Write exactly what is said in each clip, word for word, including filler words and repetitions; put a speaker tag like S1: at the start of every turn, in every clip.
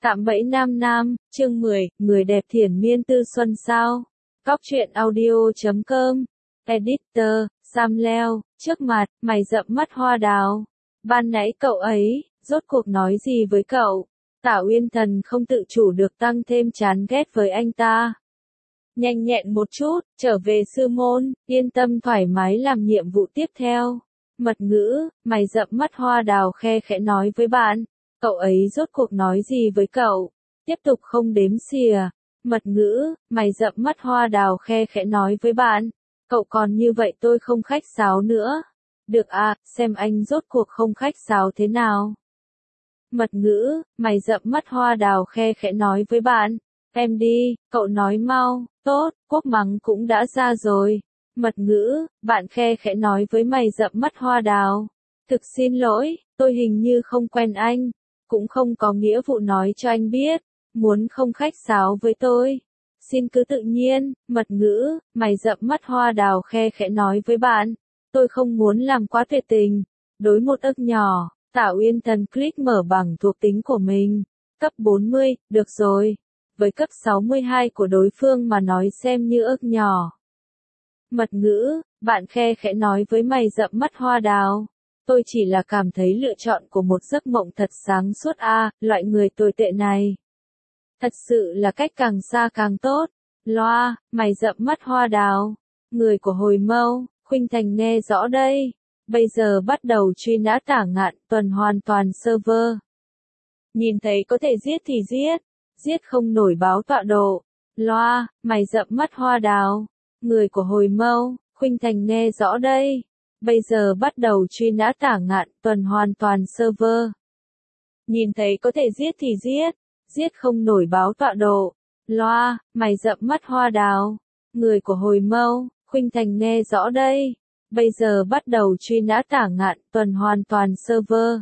S1: Cạm bẫy nam nam, chương mười, người đẹp thiển miên tư xuân sao? Cóc truyện audio chấm com. Editor, Sam Leo, trước mặt, mày rậm mắt hoa đào. Ban nãy cậu ấy, rốt cuộc nói gì với cậu? Tả Uyên Thần không tự chủ được tăng thêm chán ghét với anh ta. Nhanh nhẹn một chút, trở về sư môn, yên tâm thoải mái làm nhiệm vụ tiếp theo. Mật ngữ, mày rậm mắt hoa đào khe khẽ nói với bạn. Cậu ấy rốt cuộc nói gì với cậu? Tiếp tục không đếm xỉa. Mật ngữ, mày rậm mắt hoa đào khe khẽ nói với bạn. Cậu còn như vậy tôi không khách sáo nữa. Được à, xem anh rốt cuộc không khách sáo thế nào. Mật ngữ, mày rậm mắt hoa đào khe khẽ nói với bạn. Em đi, cậu nói mau, tốt, quốc mắng cũng đã ra rồi. Mật ngữ, bạn khe khẽ nói với mày rậm mắt hoa đào. Thực xin lỗi, tôi hình như không quen anh. Cũng không có nghĩa vụ nói cho anh biết. Muốn không khách sáo với tôi. Xin cứ tự nhiên, mật ngữ, mày rậm mắt hoa đào khe khẽ nói với bạn. Tôi không muốn làm quá tuyệt tình. Đối một ức nhỏ, Tả Uyên Thần click mở bảng thuộc tính của mình. Cấp bốn mươi, được rồi. Với cấp sáu mươi hai của đối phương mà nói xem như ức nhỏ. Mật ngữ, bạn khe khẽ nói với mày rậm mắt hoa đào. Tôi chỉ là cảm thấy lựa chọn của một giấc mộng thật sáng suốt a, à, loại người tồi tệ này. Thật sự là cách càng xa càng tốt. Loa, mày rậm mắt hoa đào. Người của hồi mâu, Khuynh Thành nghe rõ đây. Bây giờ bắt đầu truy nã Tả Ngạn, tuần hoàn toàn server. Nhìn thấy có thể giết thì giết. Giết không nổi báo tọa độ. Loa, mày rậm mắt hoa đào. Người của hồi mâu, Khuynh Thành nghe rõ đây. Bây giờ bắt đầu truy nã Tả Ngạn, tuần hoàn toàn server. Nhìn thấy có thể giết thì giết. Giết không nổi báo tọa độ. Loa, mày rậm mắt hoa đào. Người của hồi mâu, Khuynh Thành nghe rõ đây. Bây giờ bắt đầu truy nã Tả Ngạn, tuần hoàn toàn server.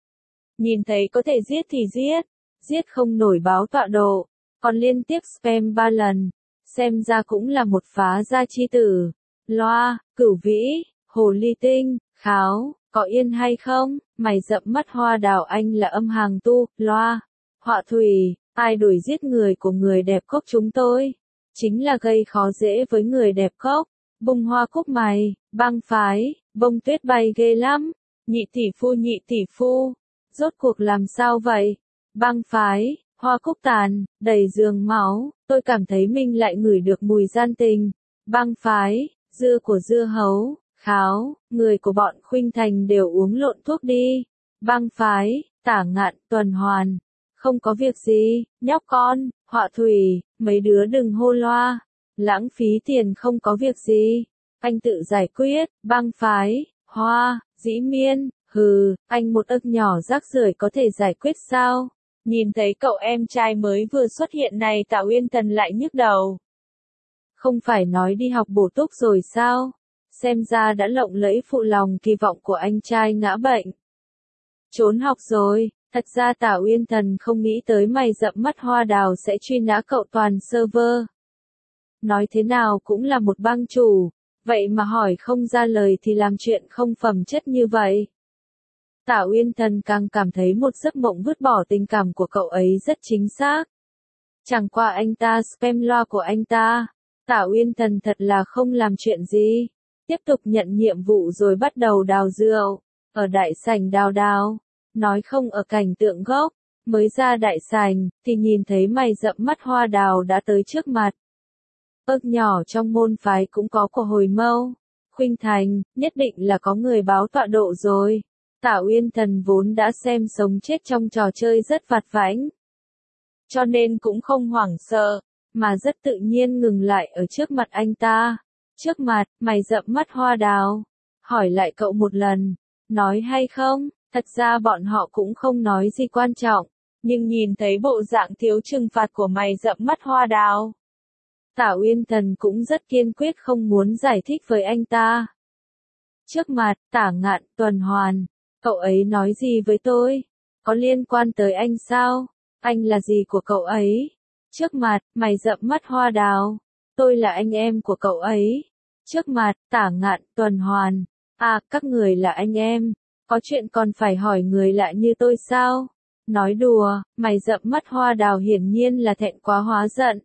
S1: Nhìn thấy có thể giết thì giết. Giết không nổi báo tọa độ. Còn liên tiếp spam ba lần. Xem ra cũng là một phá gia chi tử. Loa, Cửu Vĩ, Hồ Ly Tinh, Kháo, có yên hay không? Mày rậm mắt hoa đào anh là âm hàng tu. Loa, Họa Thủy, ai đuổi giết người của người đẹp cốc chúng tôi? Chính là gây khó dễ với người đẹp cốc. Bông hoa cúc mày, băng phái, bông tuyết bay ghê lắm. Nhị tỷ phu nhị tỷ phu. Rốt cuộc làm sao vậy? Băng phái, hoa cúc tàn, đầy giường máu. Tôi cảm thấy mình lại ngửi được mùi gian tình. Băng phái, dưa của dưa hấu. Kháo, người của bọn Khuynh Thành đều uống lộn thuốc đi. Băng phái, Tả Ngạn, tuần hoàn. Không có việc gì, nhóc con, Họa Thủy, mấy đứa đừng hô loa. Lãng phí tiền không có việc gì. Anh tự giải quyết. Băng phái, Hoa, Dĩ Miên, hừ, anh một ức nhỏ rác rưởi có thể giải quyết sao? Nhìn thấy cậu em trai mới vừa xuất hiện này Tả Uyên Thần lại nhức đầu. Không phải nói đi học bổ túc rồi sao? Xem ra đã lộng lẫy phụ lòng kỳ vọng của anh trai ngã bệnh. Trốn học rồi. Thật ra Tả Uyên Thần không nghĩ tới mày rậm mắt hoa đào sẽ truy nã cậu toàn server. Nói thế nào cũng là một bang chủ. Vậy mà hỏi không ra lời thì làm chuyện không phẩm chất như vậy. Tả Uyên Thần càng cảm thấy một giấc mộng vứt bỏ tình cảm của cậu ấy rất chính xác. Chẳng qua anh ta spam loa của anh ta. Tả Uyên Thần thật là không làm chuyện gì. Tiếp tục nhận nhiệm vụ rồi bắt đầu đào rượu. Ở đại sảnh đào đào. Nói không ở cảnh tượng gốc. Mới ra đại sảnh, thì nhìn thấy mày rậm mắt hoa đào đã tới trước mặt. Ức nhỏ trong môn phái cũng có của hồi mâu. Khuynh Thành, nhất định là có người báo tọa độ rồi. Tả Uyên Thần vốn đã xem sống chết trong trò chơi rất vặt vãnh. Cho nên cũng không hoảng sợ, mà rất tự nhiên ngừng lại ở trước mặt anh ta. Trước mặt, mày rậm mắt hoa đào. Hỏi lại cậu một lần. Nói hay không? Thật ra bọn họ cũng không nói gì quan trọng. Nhưng nhìn thấy bộ dạng thiếu trừng phạt của mày rậm mắt hoa đào. Tả Uyên Thần cũng rất kiên quyết không muốn giải thích với anh ta. Trước mặt, Tả Ngạn, tuần hoàn. Cậu ấy nói gì với tôi? Có liên quan tới anh sao? Anh là gì của cậu ấy? Trước mặt, mày rậm mắt hoa đào. Tôi là anh em của cậu ấy. Trước mặt, Tả Ngạn, tuần hoàn. À, các người là anh em. Có chuyện còn phải hỏi người lạ như tôi sao? Nói đùa, mày rậm mắt hoa đào hiển nhiên là thẹn quá hóa giận.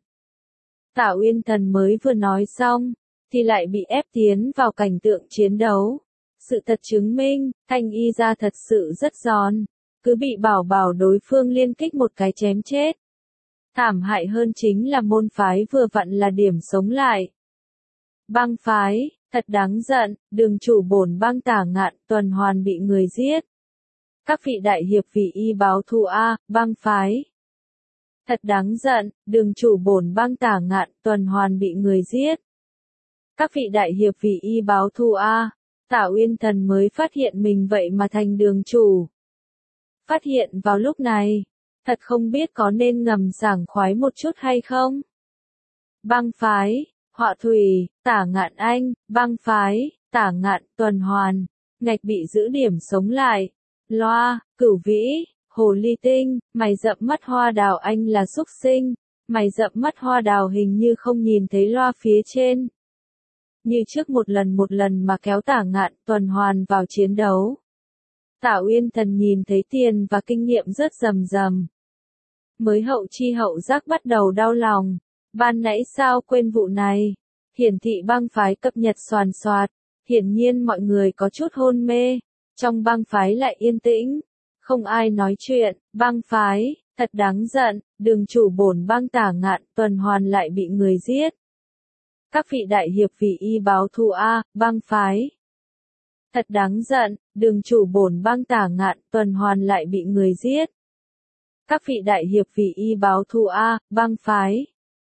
S1: Tạ Uyên Thần mới vừa nói xong, thì lại bị ép tiến vào cảnh tượng chiến đấu. Sự thật chứng minh, Thanh Y gia thật sự rất giòn, cứ bị bảo bảo đối phương liên kích một cái chém chết. Thảm hại hơn chính là môn phái vừa vặn là điểm sống lại. Băng phái, thật đáng giận, đường chủ bổn băng Tả Ngạn Tuần Hoàn bị người giết. Các vị đại hiệp vì y báo thù a, băng phái. Thật đáng giận, đường chủ bổn băng Tả Ngạn Tuần Hoàn bị người giết. Các vị đại hiệp vì y báo thù a, Tạ Uyên Thần mới phát hiện mình vậy mà thành đường chủ. Phát hiện vào lúc này, thật không biết có nên ngầm sảng khoái một chút hay không. Băng phái, Họa Thủy, Tả Ngạn Anh, băng phái, Tả Ngạn Tuần Hoàn, ngạch bị giữ điểm sống lại. Loa, Cửu Vĩ, Hồ Ly Tinh, mày rậm mắt hoa đào anh là xúc sinh, mày rậm mắt hoa đào hình như không nhìn thấy loa phía trên. Như trước một lần một lần mà kéo Tả Ngạn Tuần Hoàn vào chiến đấu. Tạ Uyên Thần nhìn thấy tiền và kinh nghiệm rất rầm rầm. Mới hậu chi hậu giác bắt đầu đau lòng. Ban nãy sao quên vụ này? Hiển thị băng phái cập nhật soàn soạt. Hiển nhiên mọi người có chút hôn mê. Trong băng phái lại yên tĩnh. Không ai nói chuyện. Băng phái, thật đáng giận. Đường chủ bổn băng Tả Ngạn Tuần Hoàn lại bị người giết. Các vị đại hiệp vì y báo thù a, băng phái. Thật đáng giận, đường chủ bổn băng Tả Ngạn Tuần Hoàn lại bị người giết. Các vị đại hiệp vì y báo thù a, băng phái.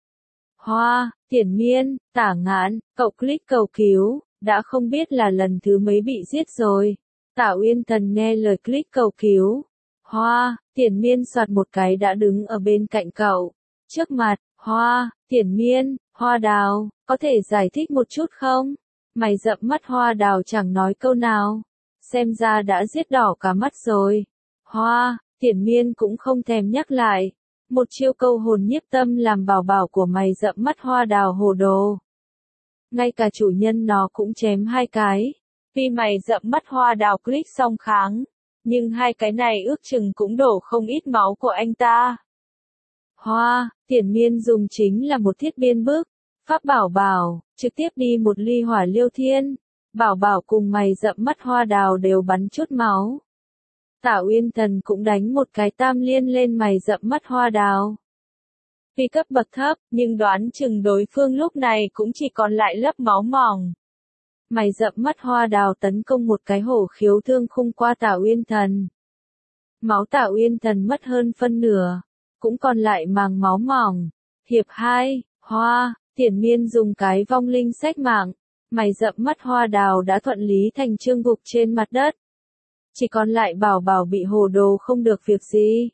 S1: Hoa, Thiển Miên, Tả Ngạn, cậu click cầu cứu, đã không biết là lần thứ mấy bị giết rồi. Tạ Uyên Thần nghe lời click cầu cứu. Hoa, Thiển Miên soạt một cái đã đứng ở bên cạnh cậu. Trước mặt, Hoa, Thiển Miên, Hoa Đào, có thể giải thích một chút không? Mày rậm mắt Hoa Đào chẳng nói câu nào. Xem ra đã giết đỏ cả mắt rồi. Hoa, Thiển Miên cũng không thèm nhắc lại. Một chiêu câu hồn nhiếp tâm làm bảo bảo của mày rậm mắt Hoa Đào hồ đồ. Ngay cả chủ nhân nó cũng chém hai cái. Vì mày rậm mắt Hoa Đào click song kháng. Nhưng hai cái này ước chừng cũng đổ không ít máu của anh ta. Hoa, Thiển Miên dùng chính là một thiết biên bức. Pháp bảo bảo, trực tiếp đi một ly hỏa liêu thiên. Bảo bảo cùng mày rậm mắt Hoa Đào đều bắn chút máu. Tạ Uyên Thần cũng đánh một cái tam liên lên mày rậm mắt Hoa Đào. Vì cấp bậc thấp, nhưng đoán chừng đối phương lúc này cũng chỉ còn lại lớp máu mỏng. Mày rậm mắt Hoa Đào tấn công một cái hổ khiếu thương khung qua Tạ Uyên Thần. Máu Tạ Uyên Thần mất hơn phân nửa, cũng còn lại màng máu mỏng. Hiệp hai, Hoa, Thiển Miên dùng cái vong linh sách mạng. Mày rậm mắt Hoa Đào đã thuận lý thành chương gục trên mặt đất. Chỉ còn lại bảo bảo bị hồ đồ không được việc gì.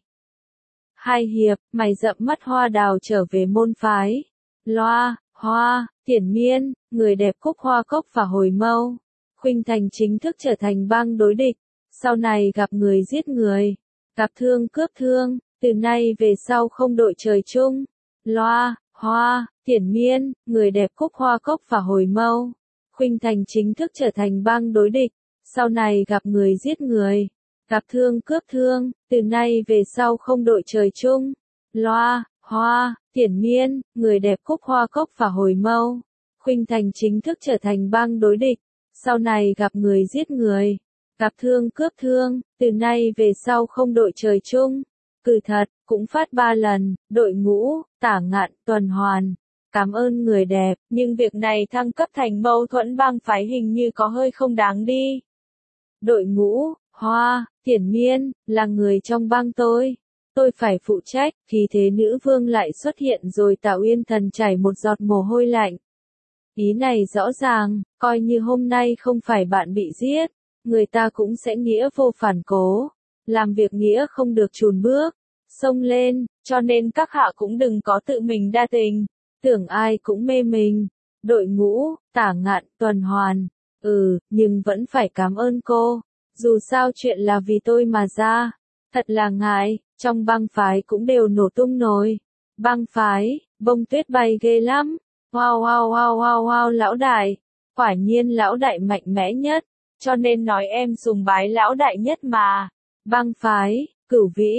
S1: Hai hiệp, mày rậm mắt Hoa Đào trở về môn phái. Loa, Hoa, Thiển Miên, người đẹp Cúc Hoa Cốc và Hồi Mâu. Khuynh Thành chính thức trở thành bang đối địch. Sau này gặp người giết người. Gặp thương cướp thương, từ nay về sau không đội trời chung. Loa, Hoa, Thiển Miên, người đẹp Cúc Hoa Cốc và Hồi Mâu. Khuynh Thành chính thức trở thành bang đối địch. Sau này gặp người giết người. Gặp thương cướp thương, từ nay về sau không đội trời chung. Loa, Hoa, Thiển Miên, người đẹp Cúc Hoa Cốc và Hồi Mâu. Khuynh Thành chính thức trở thành bang đối địch. Sau này gặp người giết người. Gặp thương cướp thương, từ nay về sau không đội trời chung. Cử thật, cũng phát ba lần, đội ngũ, Tả Ngạn Tuần Hoàn. Cảm ơn người đẹp, nhưng việc này thăng cấp thành mâu thuẫn bang phái hình như có hơi không đáng đi. Đội ngũ, Hoa, Thiển Miên, là người trong bang tôi. Tôi phải phụ trách, thì thế nữ vương lại xuất hiện rồi. Tạ Uyên Thần chảy một giọt mồ hôi lạnh. Ý này rõ ràng, coi như hôm nay không phải bạn bị giết, người ta cũng sẽ nghĩa vô phản cố. Làm việc nghĩa không được chùn bước, xông lên, cho nên các hạ cũng đừng có tự mình đa tình, tưởng ai cũng mê mình. Đội ngũ, Tả Ngạn Tuần Hoàn. Ừ, nhưng vẫn phải cảm ơn cô. Dù sao chuyện là vì tôi mà ra. Thật là ngại, trong băng phái cũng đều nổ tung nồi. Băng phái, bông tuyết bay ghê lắm. Wow wow wow wow wow lão đại. Quả nhiên lão đại mạnh mẽ nhất. Cho nên nói em sùng bái lão đại nhất mà. Băng phái, Cửu Vĩ,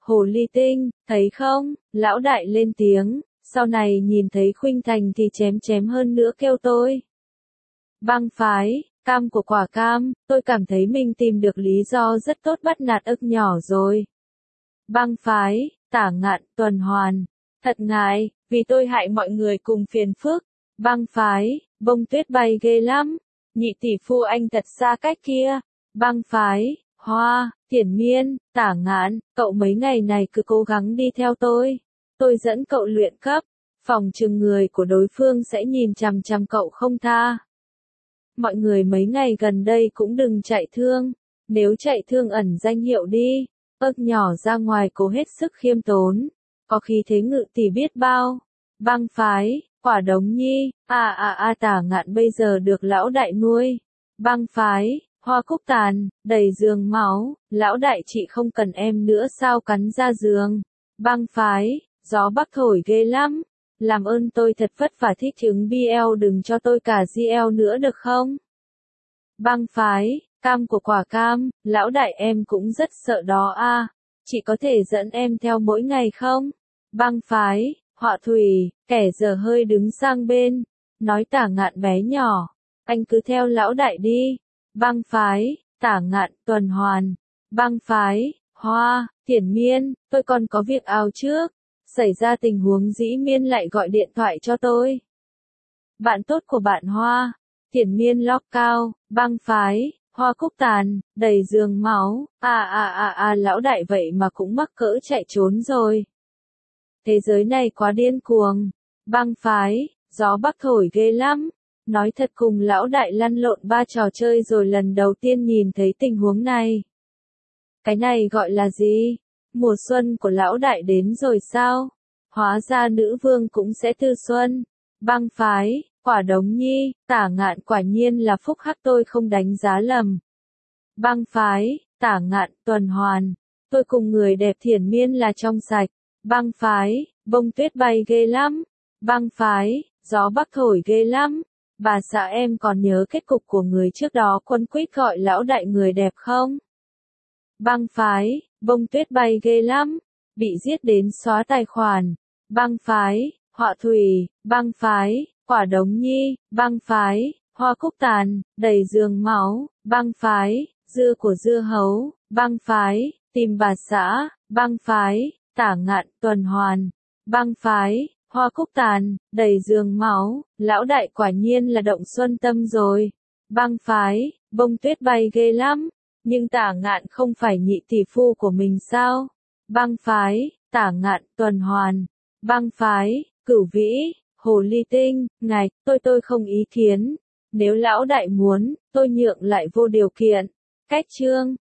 S1: Hồ ly tinh, thấy không, lão đại lên tiếng, sau này nhìn thấy Khuynh Thành thì chém chém hơn nữa kêu tôi. Băng phái, cam của quả cam, tôi cảm thấy mình tìm được lý do rất tốt bắt nạt ức nhỏ rồi. Băng phái, Tả Ngạn, tuần hoàn. Thật ngại, vì tôi hại mọi người cùng phiền phức. Băng phái, bông tuyết bay ghê lắm. Nhị tỷ phu anh thật xa cách kia. Băng phái, Hoa, Thiển Miên, Tả Ngạn, cậu mấy ngày này cứ cố gắng đi theo tôi. Tôi dẫn cậu luyện cấp. Phòng trừng người của đối phương sẽ nhìn chằm chằm cậu không tha. Mọi người mấy ngày gần đây cũng đừng chạy thương. Nếu chạy thương ẩn danh hiệu đi. Ức nhỏ ra ngoài cố hết sức khiêm tốn. Có khí thế ngự tỷ biết bao. Băng phái, Quả Đống Nhi, à à à Tả Ngạn bây giờ được lão đại nuôi. Băng phái, Hoa Cúc Tàn, đầy giường máu, lão đại chị không cần em nữa sao cắn ra giường. Băng phái, Gió Bắc thổi ghê lắm. Làm ơn tôi thật vất vả thích ứng bê lờ đừng cho tôi cả giê lờ nữa được không? Băng phái, Cam của quả cam, lão đại em cũng rất sợ đó a. Chị có thể dẫn em theo mỗi ngày không? Băng phái, Họa Thủy, kẻ dở hơi đứng sang bên, nói Tả Ngạn bé nhỏ, anh cứ theo lão đại đi. Băng phái, Tả Ngạn, tuần hoàn. Băng phái, Hoa, Thiển Miên, tôi còn có việc ào trước. Xảy ra tình huống dĩ Miên lại gọi điện thoại cho tôi. Bạn tốt của bạn Hoa, Thiển Miên lóc cao, băng phái, Hoa Cúc Tàn, đầy giường máu, à à à à lão đại vậy mà cũng mắc cỡ chạy trốn rồi. Thế giới này quá điên cuồng. Băng phái, Gió Bắc thổi ghê lắm. Nói thật cùng lão đại lăn lộn ba trò chơi rồi lần đầu tiên nhìn thấy tình huống này. Cái này gọi là gì? Mùa xuân của lão đại đến rồi sao? Hóa ra nữ vương cũng sẽ tư xuân. Băng phái, Quả Đống Nhi, Tả Ngạn quả nhiên là phúc hắc tôi không đánh giá lầm. Băng phái, Tả Ngạn, tuần hoàn. Tôi cùng người đẹp Thiển Miên là trong sạch. Băng phái, Bông tuyết bay ghê lắm. Băng phái, Gió Bắc thổi ghê lắm. Bà xã em còn nhớ kết cục của người trước đó quấn quýt gọi lão đại người đẹp không? Băng phái, Bông tuyết bay ghê lắm. Bị giết đến xóa tài khoản. Băng phái, Họa Thủy, băng phái, Quả Đống Nhi, băng phái, Hoa Cúc Tàn, đầy giường máu, băng phái, Dưa của dưa hấu, băng phái, Tìm bà xã, băng phái, Tả Ngạn, tuần hoàn. Băng phái, Hoa Cúc Tàn, đầy giường máu, lão đại quả nhiên là động xuân tâm rồi. Băng phái, Bông tuyết bay ghê lắm. Nhưng Tả Ngạn không phải nhị tỷ phu của mình sao? Băng phái, Tả Ngạn, tuần hoàn. Băng phái, Cửu Vĩ, Hồ ly tinh, ngài, tôi tôi không ý kiến. Nếu lão đại muốn, tôi nhượng lại vô điều kiện. Cách chương